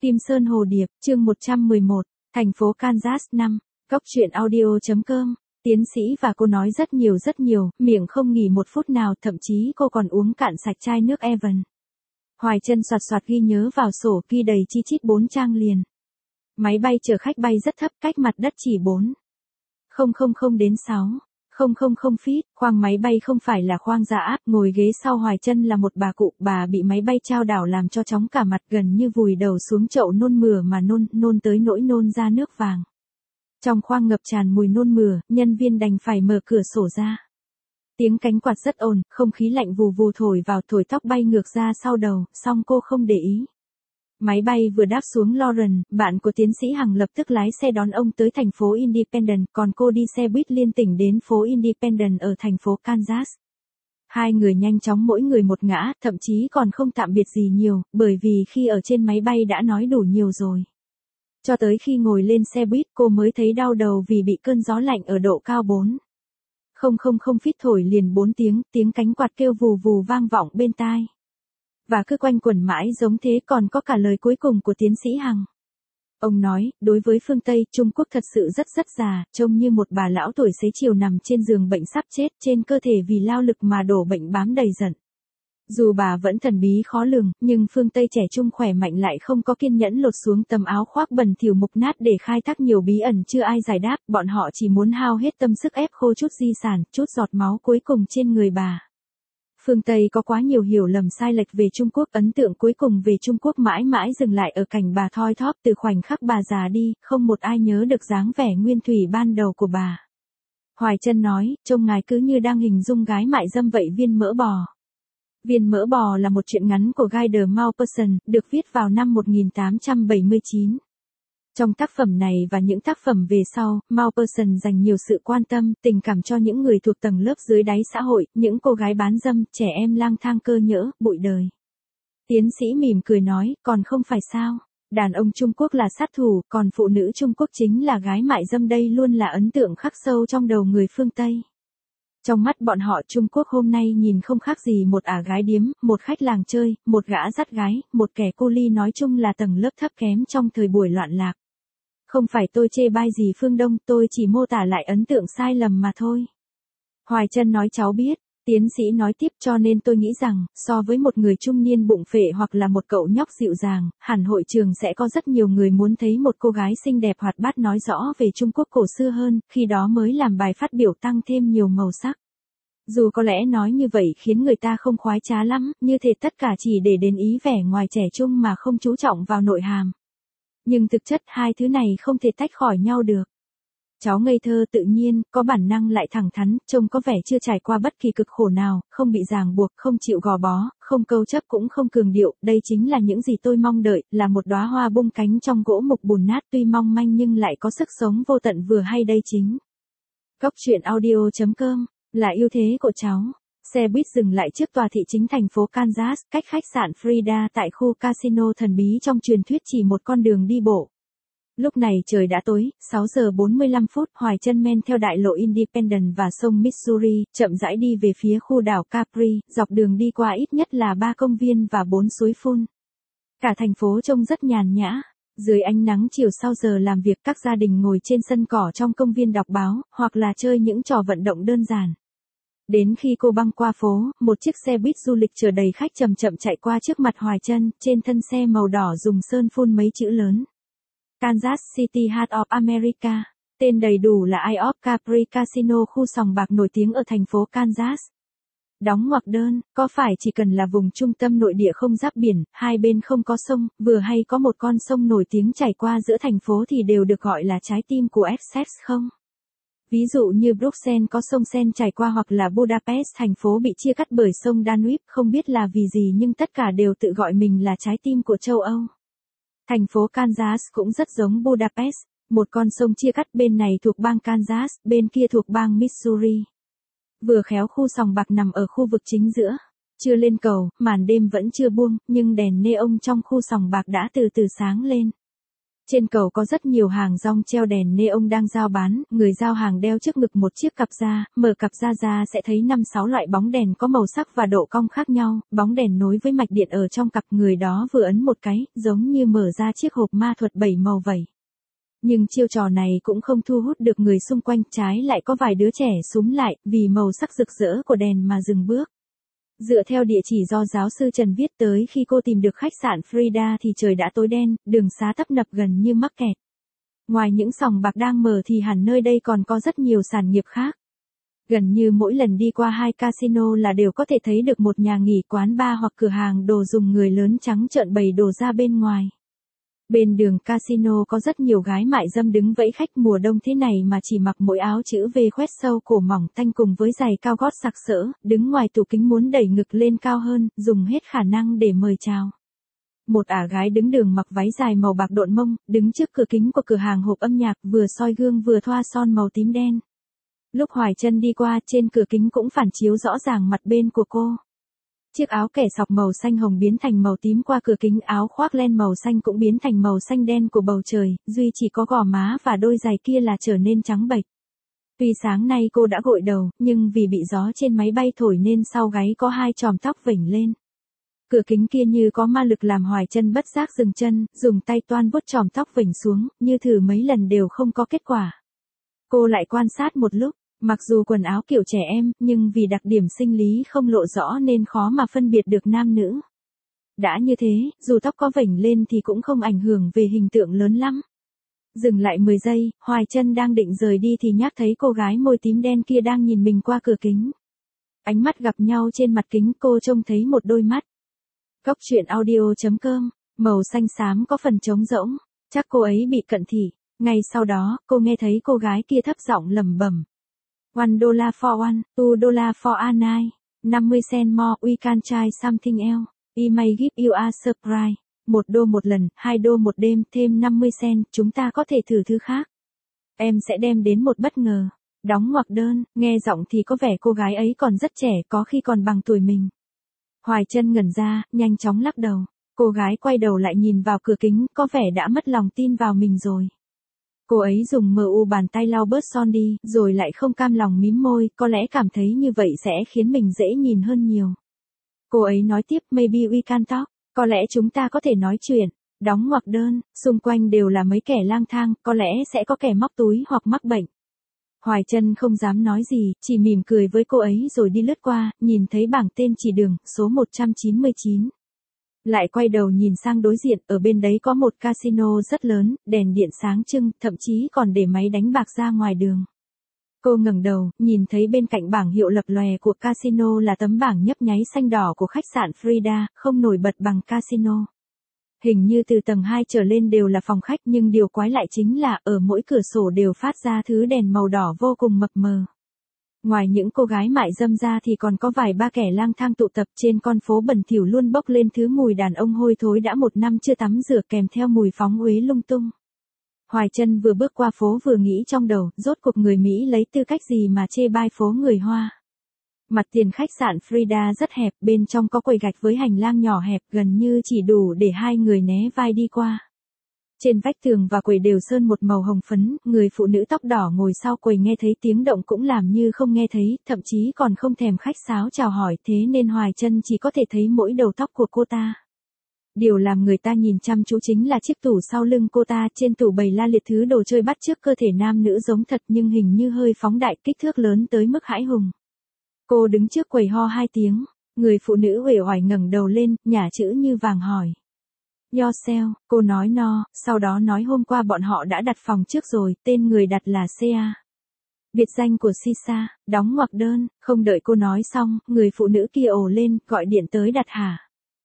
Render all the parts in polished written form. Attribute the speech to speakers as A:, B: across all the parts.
A: Kim Sơn Hồ Điệp, chương 111, thành phố Kansas 5, Cóc truyện audio.com. Tiến sĩ và cô nói rất nhiều, miệng không nghỉ một phút nào, thậm chí cô còn uống cạn sạch chai nước Evan. Hoài Chân soạt ghi nhớ vào sổ, ghi đầy chi chít 4 trang liền. Máy bay chở khách bay rất thấp, cách mặt đất chỉ 4,000 đến 6,000 feet, khoang máy bay không phải là khoang gia áp, ngồi ghế sau Hoài Chân là một bà cụ, bà bị máy bay chao đảo làm cho chóng cả mặt, gần như vùi đầu xuống chậu nôn mửa mà nôn tới nỗi nôn ra nước vàng. Trong khoang ngập tràn mùi nôn mửa, nhân viên đành phải mở cửa sổ ra. Tiếng cánh quạt rất ồn, không khí lạnh vù vù thổi vào, thổi tóc bay ngược ra sau đầu, song cô không để ý. Máy bay vừa đáp xuống Lauren, bạn của tiến sĩ Hằng lập tức lái xe đón ông tới thành phố Independence, còn cô đi xe buýt liên tỉnh đến phố Independence ở thành phố Kansas. Hai người nhanh chóng mỗi người một ngã, thậm chí còn không tạm biệt gì nhiều, bởi vì khi ở trên máy bay đã nói đủ nhiều rồi. Cho tới khi ngồi lên xe buýt cô mới thấy đau đầu vì bị cơn gió lạnh ở độ cao 4,000 feet thổi liền 4 tiếng, tiếng cánh quạt kêu vù vù vang vọng bên tai. Và cứ quanh quẩn mãi giống thế, còn có cả lời cuối cùng của tiến sĩ Hằng. Ông nói, đối với phương Tây, Trung Quốc thật sự rất già, trông như một bà lão tuổi xế chiều nằm trên giường bệnh sắp chết, trên cơ thể vì lao lực mà đổ bệnh bám đầy giận. Dù bà vẫn thần bí khó lường, nhưng phương Tây trẻ trung khỏe mạnh lại không có kiên nhẫn lột xuống tấm áo khoác bẩn thỉu mục nát để khai thác nhiều bí ẩn chưa ai giải đáp, bọn họ chỉ muốn hao hết tâm sức ép khô chút di sản, chút giọt máu cuối cùng trên người bà. Phương Tây có quá nhiều hiểu lầm sai lệch về Trung Quốc, ấn tượng cuối cùng về Trung Quốc mãi mãi dừng lại ở cảnh bà thoi thóp, từ khoảnh khắc bà già đi, không một ai nhớ được dáng vẻ nguyên thủy ban đầu của bà. Hoài Chân nói, trông ngài cứ như đang hình dung gái mại dâm vậy. Viên mỡ bò. Viên mỡ bò là một truyện ngắn của Guy de Maupassant, được viết vào năm 1879. Trong tác phẩm này và những tác phẩm về sau, Maupassant dành nhiều sự quan tâm, tình cảm cho những người thuộc tầng lớp dưới đáy xã hội, những cô gái bán dâm, trẻ em lang thang cơ nhỡ, bụi đời. Tiến sĩ mỉm cười nói, còn không phải sao? Đàn ông Trung Quốc là sát thủ, còn phụ nữ Trung Quốc chính là gái mại dâm, đây luôn là ấn tượng khắc sâu trong đầu người phương Tây. Trong mắt bọn họ, Trung Quốc hôm nay nhìn không khác gì một ả gái điếm, một khách làng chơi, một gã dắt gái, một kẻ cu li, nói chung là tầng lớp thấp kém trong thời buổi loạn lạc. Không phải tôi chê bai gì phương Đông, tôi chỉ mô tả lại ấn tượng sai lầm mà thôi. Hoài Chân nói, cháu biết. Tiến sĩ nói tiếp, cho nên tôi nghĩ rằng, so với một người trung niên bụng phệ hoặc là một cậu nhóc dịu dàng, hẳn hội trường sẽ có rất nhiều người muốn thấy một cô gái xinh đẹp hoạt bát nói rõ về Trung Quốc cổ xưa hơn, khi đó mới làm bài phát biểu tăng thêm nhiều màu sắc. Dù có lẽ nói như vậy khiến người ta không khoái trá lắm, như thể tất cả chỉ để đến ý vẻ ngoài trẻ trung mà không chú trọng vào nội hàm. Nhưng thực chất hai thứ này không thể tách khỏi nhau được. Cháu ngây thơ tự nhiên, có bản năng lại thẳng thắn, trông có vẻ chưa trải qua bất kỳ cực khổ nào, không bị ràng buộc, không chịu gò bó, không câu chấp cũng không cường điệu, đây chính là những gì tôi mong đợi, là một đóa hoa bung cánh trong gỗ mục bùn nát, tuy mong manh nhưng lại có sức sống vô tận vừa hay, đây chính. Cóc truyện audio.com, là ưu thế của cháu. Xe buýt dừng lại trước tòa thị chính thành phố Kansas, cách khách sạn Frida tại khu casino thần bí trong truyền thuyết chỉ một con đường đi bộ. Lúc này trời đã tối, 6 giờ 45 phút, Hoài Chân men theo đại lộ Independence và sông Missouri, chậm rãi đi về phía khu đảo Capri, dọc đường đi qua ít nhất là 3 công viên và 4 suối phun. Cả thành phố trông rất nhàn nhã. Dưới ánh nắng chiều sau giờ làm việc, các gia đình ngồi trên sân cỏ trong công viên đọc báo, hoặc là chơi những trò vận động đơn giản. Đến khi cô băng qua phố, một chiếc xe buýt du lịch chở đầy khách chậm chạy qua trước mặt Hoài Chân, trên thân xe màu đỏ dùng sơn phun mấy chữ lớn. Kansas City Heart of America, tên đầy đủ là Eye of Capri Casino, khu sòng bạc nổi tiếng ở thành phố Kansas. Đóng ngoặc đơn, có phải chỉ cần là vùng trung tâm nội địa không giáp biển, hai bên không có sông, vừa hay có một con sông nổi tiếng chảy qua giữa thành phố thì đều được gọi là trái tim của Essex không? Ví dụ như Bruxelles có sông Sen chảy qua, hoặc là Budapest, thành phố bị chia cắt bởi sông Danube, không biết là vì gì nhưng tất cả đều tự gọi mình là trái tim của châu Âu. Thành phố Kansas cũng rất giống Budapest, một con sông chia cắt, bên này thuộc bang Kansas, bên kia thuộc bang Missouri. Vừa khéo khu sòng bạc nằm ở khu vực chính giữa. Chưa lên cầu, màn đêm vẫn chưa buông, nhưng đèn neon trong khu sòng bạc đã từ từ sáng lên. Trên cầu có rất nhiều hàng rong treo đèn neon đang giao bán, người giao hàng đeo trước ngực một chiếc cặp da, mở cặp da ra sẽ thấy 5-6 loại bóng đèn có màu sắc và độ cong khác nhau, bóng đèn nối với mạch điện ở trong cặp, người đó vừa ấn một cái, giống như mở ra chiếc hộp ma thuật 7 màu vậy. Nhưng chiêu trò này cũng không thu hút được người xung quanh, trái lại có vài đứa trẻ xúm lại, vì màu sắc rực rỡ của đèn mà dừng bước. Dựa theo địa chỉ do giáo sư Trần viết tới, khi cô tìm được khách sạn Frida thì trời đã tối đen, đường xá tấp nập gần như mắc kẹt. Ngoài những sòng bạc đang mở thì hẳn nơi đây còn có rất nhiều sản nghiệp khác. Gần như mỗi lần đi qua 2 casino là đều có thể thấy được một nhà nghỉ, quán bar hoặc cửa hàng đồ dùng người lớn trắng trợn bày đồ ra bên ngoài. Bên đường casino có rất nhiều gái mại dâm đứng vẫy khách, mùa đông thế này mà chỉ mặc mỗi áo chữ V khoét sâu cổ mỏng tanh cùng với giày cao gót sặc sỡ, đứng ngoài tủ kính muốn đẩy ngực lên cao hơn, dùng hết khả năng để mời chào. Một ả gái đứng đường mặc váy dài màu bạc độn mông, đứng trước cửa kính của cửa hàng hộp âm nhạc, vừa soi gương vừa thoa son màu tím đen. Lúc Hoài Chân đi qua, trên cửa kính cũng phản chiếu rõ ràng mặt bên của cô. Chiếc áo kẻ sọc màu xanh hồng biến thành màu tím qua cửa kính, áo khoác len màu xanh cũng biến thành màu xanh đen của bầu trời, duy chỉ có gò má và đôi giày kia là trở nên trắng bệch. Tuy sáng nay cô đã gội đầu, nhưng vì bị gió trên máy bay thổi nên sau gáy có 2 chòm tóc vểnh lên. Cửa kính kia như có ma lực làm Hoài Chân bất giác dừng chân, dùng tay toan vuốt chòm tóc vểnh xuống, như thử mấy lần đều không có kết quả. Cô lại quan sát một lúc. Mặc dù quần áo kiểu trẻ em, nhưng vì đặc điểm sinh lý không lộ rõ nên khó mà phân biệt được nam nữ. Đã như thế, dù tóc có vểnh lên thì cũng không ảnh hưởng về hình tượng lớn lắm. Dừng lại 10 giây, Hoài Chân đang định rời đi thì nhắc thấy cô gái môi tím đen kia đang nhìn mình qua cửa kính. Ánh mắt gặp nhau trên mặt kính, cô trông thấy một đôi mắt. Cốc truyện audio.com, màu xanh xám có phần trống rỗng, chắc cô ấy bị cận thị. Ngay sau đó, cô nghe thấy cô gái kia thấp giọng lẩm bẩm. $1 for one, $2 for a night, 50 cent more, we can try something else. I may give you a surprise. $1 một lần, $2 một đêm, thêm 50 cent, chúng ta có thể thử thứ khác. Em sẽ đem đến một bất ngờ. Đóng ngoặc đơn, nghe giọng thì có vẻ cô gái ấy còn rất trẻ, có khi còn bằng tuổi mình. Hoài Chân ngẩn ra, nhanh chóng lắc đầu. Cô gái quay đầu lại nhìn vào cửa kính, có vẻ đã mất lòng tin vào mình rồi. Cô ấy dùng bàn tay lau bớt son đi, rồi lại không cam lòng mím môi, có lẽ cảm thấy như vậy sẽ khiến mình dễ nhìn hơn nhiều. Cô ấy nói tiếp, maybe we can talk, có lẽ chúng ta có thể nói chuyện. Đóng ngoặc đơn, xung quanh đều là mấy kẻ lang thang, có lẽ sẽ có kẻ móc túi hoặc mắc bệnh. Hoài Chân không dám nói gì, chỉ mỉm cười với cô ấy rồi đi lướt qua, nhìn thấy bảng tên chỉ đường, số 199. Lại quay đầu nhìn sang đối diện, ở bên đấy có một casino rất lớn, đèn điện sáng trưng, thậm chí còn để máy đánh bạc ra ngoài đường. Cô ngẩng đầu, nhìn thấy bên cạnh bảng hiệu lập lòe của casino là tấm bảng nhấp nháy xanh đỏ của khách sạn Frida, không nổi bật bằng casino. Hình như từ tầng 2 trở lên đều là phòng khách, nhưng điều quái lại chính là ở mỗi cửa sổ đều phát ra thứ đèn màu đỏ vô cùng mập mờ. Ngoài những cô gái mại dâm ra thì còn có vài ba kẻ lang thang tụ tập, trên con phố bẩn thỉu luôn bốc lên thứ mùi đàn ông hôi thối đã 1 năm chưa tắm rửa, kèm theo mùi phóng uế lung tung. Hoài Chân vừa bước qua phố vừa nghĩ trong đầu, rốt cuộc người Mỹ lấy tư cách gì mà chê bai phố người Hoa. Mặt tiền khách sạn Frida rất hẹp, bên trong có quầy gạch với hành lang nhỏ hẹp, gần như chỉ đủ để 2 người né vai đi qua. Trên vách tường và quầy đều sơn một màu hồng phấn, người phụ nữ tóc đỏ ngồi sau quầy nghe thấy tiếng động cũng làm như không nghe thấy, thậm chí còn không thèm khách sáo chào hỏi, thế nên Hoài Chân chỉ có thể thấy mỗi đầu tóc của cô ta. Điều làm người ta nhìn chăm chú chính là chiếc tủ sau lưng cô ta, trên tủ bày la liệt thứ đồ chơi bắt chước cơ thể nam nữ giống thật nhưng hình như hơi phóng đại, kích thước lớn tới mức hãi hùng. Cô đứng trước quầy ho 2 tiếng, người phụ nữ uể oải ngẩng đầu lên, nhả chữ như vàng hỏi. Yourself, cô nói no, sau đó nói hôm qua bọn họ đã đặt phòng trước rồi, tên người đặt là Sea. Biệt danh của Sisa, đóng ngoặc đơn, không đợi cô nói xong, người phụ nữ kia ồ lên, gọi điện tới đặt hả.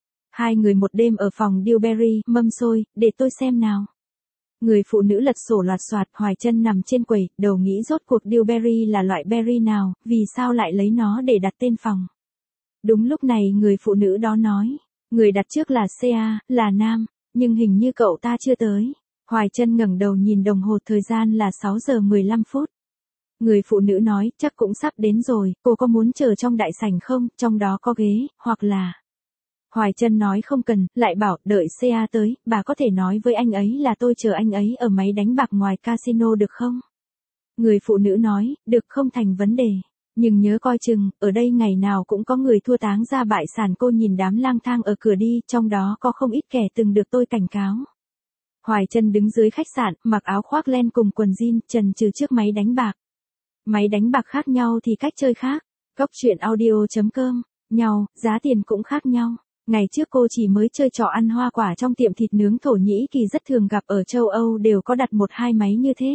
A: 2 người một đêm ở phòng Dewberry, mâm xôi, để tôi xem nào. Người phụ nữ lật sổ loạt soạt, Hoài Chân nằm trên quầy, đầu nghĩ rốt cuộc Dewberry là loại berry nào, vì sao lại lấy nó để đặt tên phòng. Đúng lúc này người phụ nữ đó nói. Người đặt trước là Sea, là nam, nhưng hình như cậu ta chưa tới. Hoài Chân ngẩng đầu nhìn đồng hồ, thời gian là 6 giờ 15 phút. Người phụ nữ nói, chắc cũng sắp đến rồi, cô có muốn chờ trong đại sảnh không, trong đó có ghế, hoặc là... Hoài Trân nói không cần, lại bảo đợi CA tới, bà có thể nói với anh ấy là tôi chờ anh ấy ở máy đánh bạc ngoài casino được không? Người phụ nữ nói, được không thành vấn đề. Nhưng nhớ coi chừng, ở đây ngày nào cũng có người thua táng ra bại sản. Cô nhìn đám lang thang ở cửa đi, trong đó có không ít kẻ từng được tôi cảnh cáo. Hoài Trân đứng dưới khách sạn, mặc áo khoác len cùng quần jean, chần chừ trước máy đánh bạc. Máy đánh bạc khác nhau thì cách chơi khác. Góc chuyện audio.com, nhau, giá tiền cũng khác nhau. Ngày trước cô chỉ mới chơi trò ăn hoa quả trong tiệm thịt nướng Thổ Nhĩ Kỳ rất thường gặp ở châu Âu đều có đặt 1-2 máy như thế.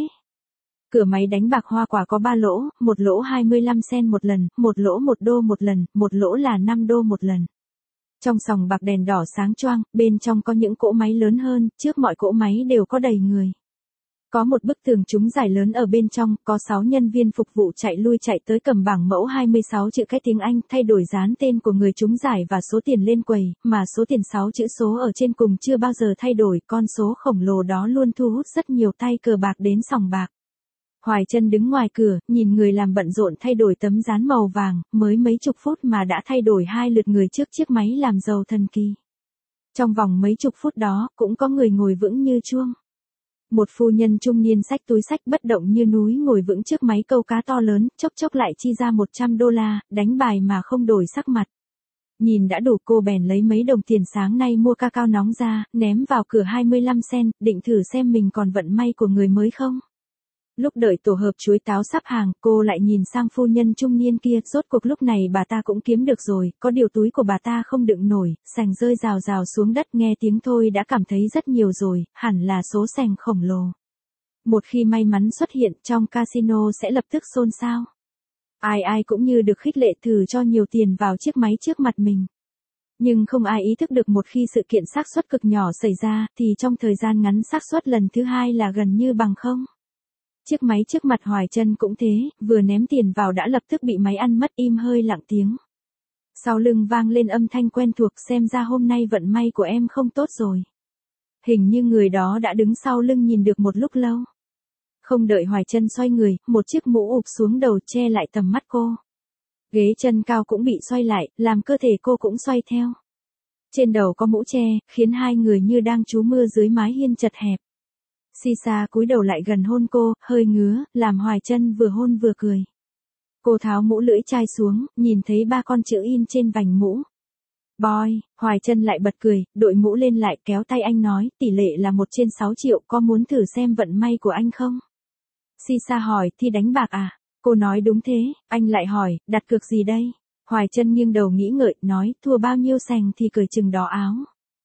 A: Cửa máy đánh bạc hoa quả có 3 lỗ, một lỗ 25 cent một lần, một lỗ 1 đô một lần, một lỗ là 5 đô một lần. Trong sòng bạc đèn đỏ sáng choang, bên trong có những cỗ máy lớn hơn, trước mọi cỗ máy đều có đầy người. Có một bức tường trúng giải lớn ở bên trong, có 6 nhân viên phục vụ chạy lui chạy tới cầm bảng mẫu 26 chữ cái tiếng Anh, thay đổi dán tên của người trúng giải và số tiền lên quầy, mà số tiền 6 chữ số ở trên cùng chưa bao giờ thay đổi, con số khổng lồ đó luôn thu hút rất nhiều tay cờ bạc đến sòng bạc. Hoài Trân đứng ngoài cửa, nhìn người làm bận rộn thay đổi tấm dán màu vàng, mới mấy chục phút mà đã thay đổi 2 lượt người trước chiếc máy làm giàu thần kỳ. Trong vòng mấy chục phút đó, cũng có người ngồi vững như chuông. Một phu nhân trung niên xách túi xách bất động như núi ngồi vững trước máy câu cá to lớn, chốc chốc lại chi ra $100, đánh bài mà không đổi sắc mặt. Nhìn đã đủ cô bèn lấy mấy đồng tiền sáng nay mua cacao nóng ra, ném vào cửa 25 cent, định thử xem mình còn vận may của người mới không. Lúc đợi tổ hợp chuối táo sắp hàng, cô lại nhìn sang phu nhân trung niên kia, rốt cuộc lúc này bà ta cũng kiếm được rồi, có điều túi của bà ta không đựng nổi, sành rơi rào rào xuống đất, nghe tiếng thôi đã cảm thấy rất nhiều rồi, hẳn là số sành khổng lồ. Một khi may mắn xuất hiện trong casino sẽ lập tức xôn xao. Ai ai cũng như được khích lệ thử cho nhiều tiền vào chiếc máy trước mặt mình. Nhưng không ai ý thức được một khi sự kiện xác suất cực nhỏ xảy ra, thì trong thời gian ngắn xác suất lần thứ hai là gần như bằng không. Chiếc máy trước mặt Hoài Trân cũng thế, vừa ném tiền vào đã lập tức bị máy ăn mất, im hơi lặng tiếng. Sau lưng vang lên âm thanh quen thuộc, xem ra hôm nay vận may của em không tốt rồi. Hình như người đó đã đứng sau lưng nhìn được một lúc lâu. Không đợi Hoài Trân xoay người, một chiếc mũ ụp xuống đầu che lại tầm mắt cô. Ghế chân cao cũng bị xoay lại, làm cơ thể cô cũng xoay theo. Trên đầu có mũ che, khiến hai người như đang trú mưa dưới mái hiên chật hẹp. Sisa cúi đầu lại gần hôn cô, hơi ngứa, làm Hoài Trân vừa hôn vừa cười. Cô tháo mũ lưỡi chai xuống, nhìn thấy 3 con chữ in trên vành mũ. Boy, Hoài Trân lại bật cười, đội mũ lên lại kéo tay anh nói, tỷ lệ là 1/6 triệu, có muốn thử xem vận may của anh không? Sisa hỏi, thi đánh bạc à? Cô nói đúng thế, anh lại hỏi, đặt cược gì đây? Hoài Trân nghiêng đầu nghĩ ngợi, nói, thua bao nhiêu sành thì cởi chừng đó áo.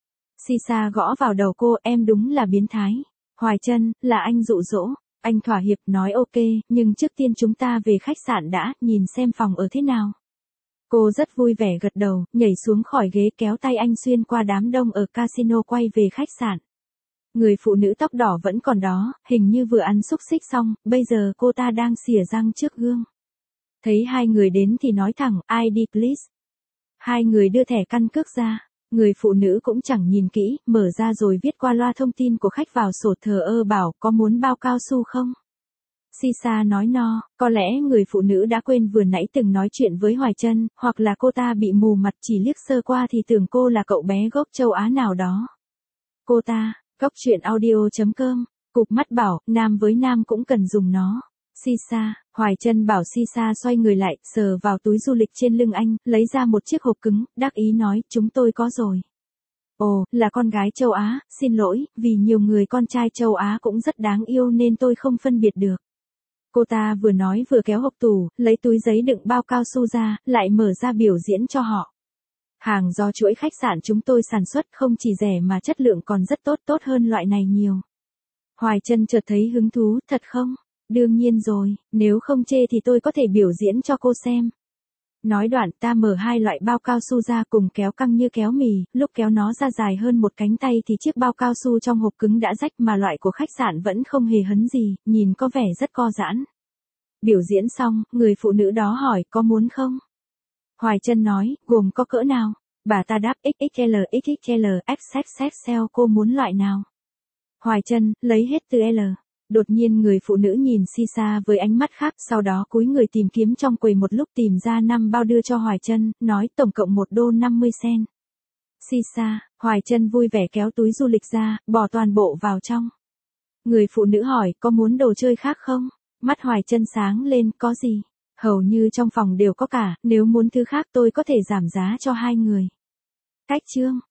A: Sisa gõ vào đầu cô, em đúng là biến thái. Hoài Trân, là anh dụ dỗ. Anh thỏa hiệp nói ok, nhưng trước tiên chúng ta về khách sạn đã, nhìn xem phòng ở thế nào. Cô rất vui vẻ gật đầu, nhảy xuống khỏi ghế kéo tay anh xuyên qua đám đông ở casino quay về khách sạn. Người phụ nữ tóc đỏ vẫn còn đó, hình như vừa ăn xúc xích xong, bây giờ cô ta đang xỉa răng trước gương. Thấy hai người đến thì nói thẳng, ID please. Hai người đưa thẻ căn cước ra. Người phụ nữ cũng chẳng nhìn kỹ, mở ra rồi viết qua loa thông tin của khách vào sổ, thờ ơ bảo, có muốn bao cao su không? Sisa nói no, có lẽ người phụ nữ đã quên vừa nãy từng nói chuyện với Hoài Trân, hoặc là cô ta bị mù mặt, chỉ liếc sơ qua thì tưởng cô là cậu bé gốc châu Á nào đó. Cô ta, góc chuyện audio.com, cụp mắt bảo, nam với nam cũng cần dùng nó. Sisa, Hoài Trân bảo Sisa xoay người lại, sờ vào túi du lịch trên lưng anh, lấy ra một chiếc hộp cứng, đắc ý nói, chúng tôi có rồi. Ồ, là con gái châu Á, xin lỗi, vì nhiều người con trai châu Á cũng rất đáng yêu nên tôi không phân biệt được. Cô ta vừa nói vừa kéo hộp tủ, lấy túi giấy đựng bao cao su ra, lại mở ra biểu diễn cho họ. Hàng do chuỗi khách sạn chúng tôi sản xuất không chỉ rẻ mà chất lượng còn rất tốt, tốt hơn loại này nhiều. Hoài Trân chợt thấy hứng thú, thật không? Đương nhiên rồi, nếu không chê thì tôi có thể biểu diễn cho cô xem. Nói đoạn ta mở 2 loại bao cao su ra cùng kéo căng như kéo mì, lúc kéo nó ra dài hơn một cánh tay thì chiếc bao cao su trong hộp cứng đã rách mà loại của khách sạn vẫn không hề hấn gì, nhìn có vẻ rất co giãn. Biểu diễn xong, người phụ nữ đó hỏi có muốn không? Hoài Trân nói, gồm có cỡ nào? Bà ta đáp XXL, XXL, XXL, cô muốn loại nào? Hoài Trân, lấy hết từ L. Đột nhiên người phụ nữ nhìn Sisa với ánh mắt khác, sau đó cúi người tìm kiếm trong quầy một lúc tìm ra 5 bao đưa cho Hoài Trân, nói tổng cộng 1 đô 50 cent. Sisa, Hoài Trân vui vẻ kéo túi du lịch ra, bỏ toàn bộ vào trong. Người phụ nữ hỏi, có muốn đồ chơi khác không? Mắt Hoài Trân sáng lên, có gì? Hầu như trong phòng đều có cả, nếu muốn thứ khác tôi có thể giảm giá cho hai người. Cách chương.